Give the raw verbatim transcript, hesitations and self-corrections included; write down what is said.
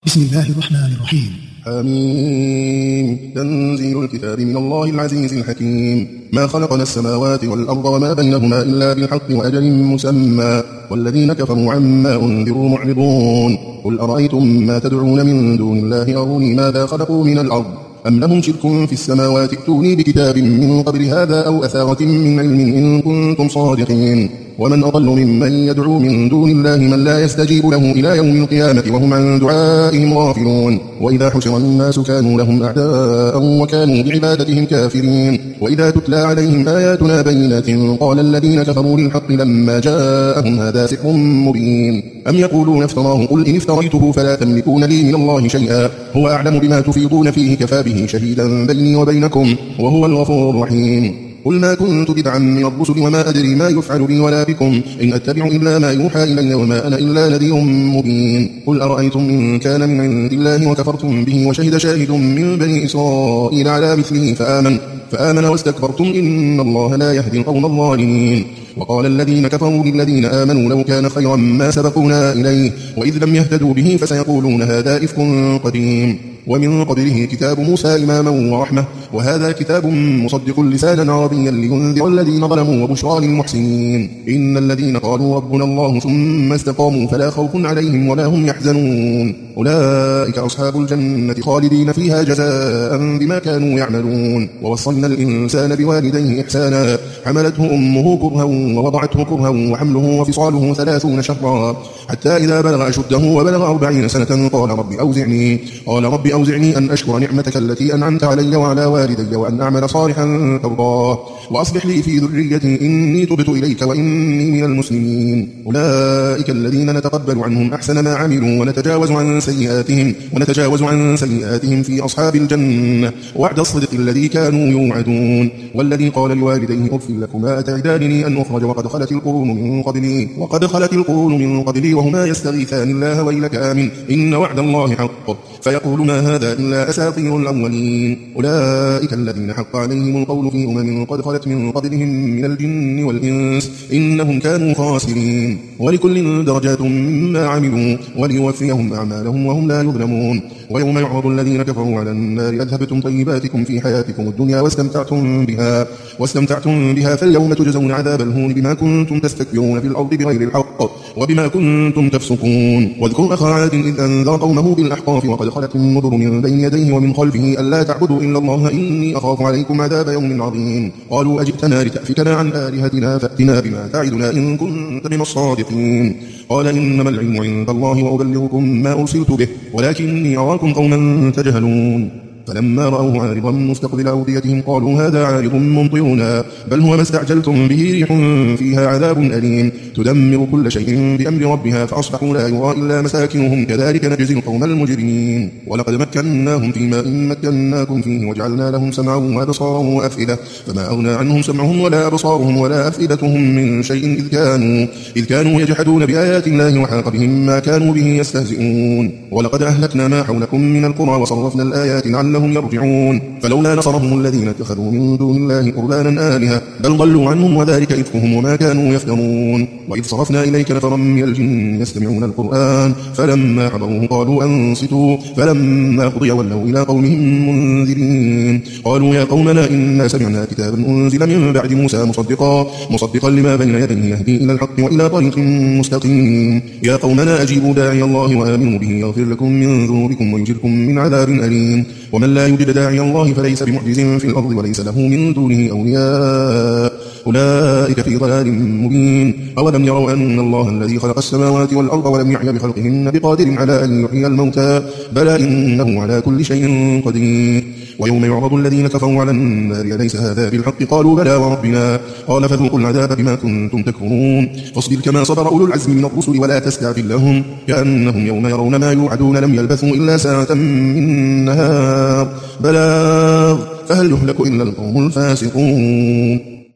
بسم الله الرحمن الرحيم. حميم. تنزيل الكتاب من الله العزيز الحكيم. ما خلقنا السماوات والأرض وما بينهما إلا بالحق وأجل مسمى والذين كفروا عما أنذروا معرضون. قل أرأيتم ما تدعون من دون الله أروني ماذا خلقوا من الأرض أم لهم شرك في السماوات ائتوني بكتاب من قبل هذا أو أثارة من علم إن كنتم صادقين. ومن أضل ممن يدعو من دون الله من لا يستجيب له إلى يوم القيامة وهم عن دعائهم غافلون. وإذا حشر الناس كانوا لهم أعداء وكانوا بعبادتهم كافرين. وإذا تتلى عليهم آياتنا بينات قال الذين كفروا للحق لما جاءهم هذا سحر مبين. أم يقولون افتراه قل إن افتريته فلا تملكون لي من الله شيئا هو أعلم بما تفيضون فيه كفى به شهيدا بيني وبينكم وهو الغفور الرحيم. قل ما كنت بدعا من الرسل وما أدري ما يفعل بي ولا بكم إن أتبع إلا ما يوحى إلي وما أنا إلا نذير مبين. قل أرأيتم إن كان من عند الله وكفرتم به وشهد شاهد من بني إسرائيل على مثله فآمن فآمن واستكبرتم إن الله لا يهدي القوم الظالمين. وقال الذين كفروا للذين آمنوا لو كان خيرا ما سبقونا إليه وإذ لم يهتدوا به فسيقولون هذا إفك قديم. ومن قبله كتاب موسى إماما ورحمة وهذا كتاب مصدق لسانا عربيا لينذر الذين ظلموا وبشرى للمحسنين. إن الذين قالوا ربنا الله ثم استقاموا فلا خوف عليهم ولا هم يحزنون أولئك أصحاب الجنة خالدين فيها جزاء بما كانوا يعملون. ووصلنا الإنسان بوالديه إحسانا حملته أمه كرها ووضعته كرها وحمله وفصاله ثلاثون شهرا حتى إذا بلغ أشده وبلغ أربعين سنة قال رب أوزعني قال رب أوزعني أن أشكر نعمتك التي أنعمت علي وعلى والدي وأن أعمل صالحا ترضاه وأصلح لي في ذريتي إني تبت إليك وإني من المسلمين. أولئك الذين نتقبل عنهم أحسن ما عملوا ونتجاوز عن سيئاتهم ونتجاوز عن سيئاتهم في أصحاب الجنة وعد الصدق الذي كانوا يوعدون. والذي قال لوالديه أف لكما أتعدانني أن أخرج وقد خلت القرون من قبلي وقد خلت القرون من قبلي وهما يستغيثان الله ويلك آمن إن وعد الله حق فيقول ما هذا إلا أساطير الأولين. أولئك الذين حق عليهم القول في أمم قد خلت من قبلهم من الجن والإنس إنهم كانوا خاسرين. ولكل درجات مما عملوا وليوفيهم أعمالهم وهم لا يظلمون. ويوم يعرض الذين كفروا على النار أذهبتم طيباتكم في حياتكم الدنيا واستمتعتم بها واستمتعتم بها فاليوم تجزون عذاب الهون بما كنتم تستكبرون في الأرض بغير الحق وبما كنتم تفسقون. واذكر أخا عاد إذ أنذر قومه بالأحقاف وقد خلت النذر من بين يديه ومن خلفه ألا تعبدوا إلا الله إني أخاف عليكم عذاب يوم عظيم. قالوا أجئتنا لتأفكنا عن آلهتنا فأتنا بما تعدنا إن كنت من الصادقين. قال إنما العلم عند الله وأبلغكم ما أرسلت به ولكني أراكم قوما تجهلون. فلما رأوه عارضا مستقبل أوديتهم قالوا هذا عارض ممطرنا بل هو ما استعجلتم به ريح فيها عذاب أليم تدمر كل شيء بأمر ربها فأصبحوا لا يرى إلا مساكنهم كذلك نجزي القوم المجرمين. ولقد مكناهم في ماء مكناكم فيه وجعلنا لهم سمعا وأبصارا وأفئدة فما أغنى عنهم سمعهم ولا أبصارهم ولا أفئدتهم من شيء إذ كانوا, إذ كانوا يجحدون بآيات الله وحاق بهم ما كانوا به يستهزئون. ولقد أهلكنا ما حولكم من القرى وصرفنا الآيات لعلهم يرجعون. فلولا نصرهم الذين اتخذوا من دون الله قربانا آلهة بل ضلوا عنهم وذلك إفكهم وما كانوا يفترون. وإذ صرفنا إليك نفرا من الجن يستمعون القرآن فلما حضروه قالوا أنصتوا فلما قضي ولوا إلى قومهم منذرين. قالوا يا قومنا إنا سمعنا كتابا أنزل من بعد موسى مصدقا مصدقا لما بين يديه يهدي إلى الحق وإلى طريق مستقيم. يا قومنا أجيبوا داعي الله وآمنوا به يغفر لكم من ذنوبكم ويجركم من عذاب أليم. ومن لا يجب داعي الله فليس بمعجز في الأرض وليس له من دونه أولياء أولئك في ضلال مبين. أولم يروا أن الله الذي خلق السماوات والأرض ولم يعي بخلقهن بقادر على أن يحيي الموتى بلى إنه على كل شيء قدير. ويوم يعرض الذين كفروا على النار أليس هذا بالحق قالوا بلى وربنا قال فذوقوا العذاب بما كنتم تكفرون. فاصبر كما صبر أولو العزم من الرسل ولا تستعجل لهم كأنهم يوم يرون ما يوعدون لم يلبثوا إلا ساعة من نهار بلاغ فهل يهلك إلا القوم الفاسقون.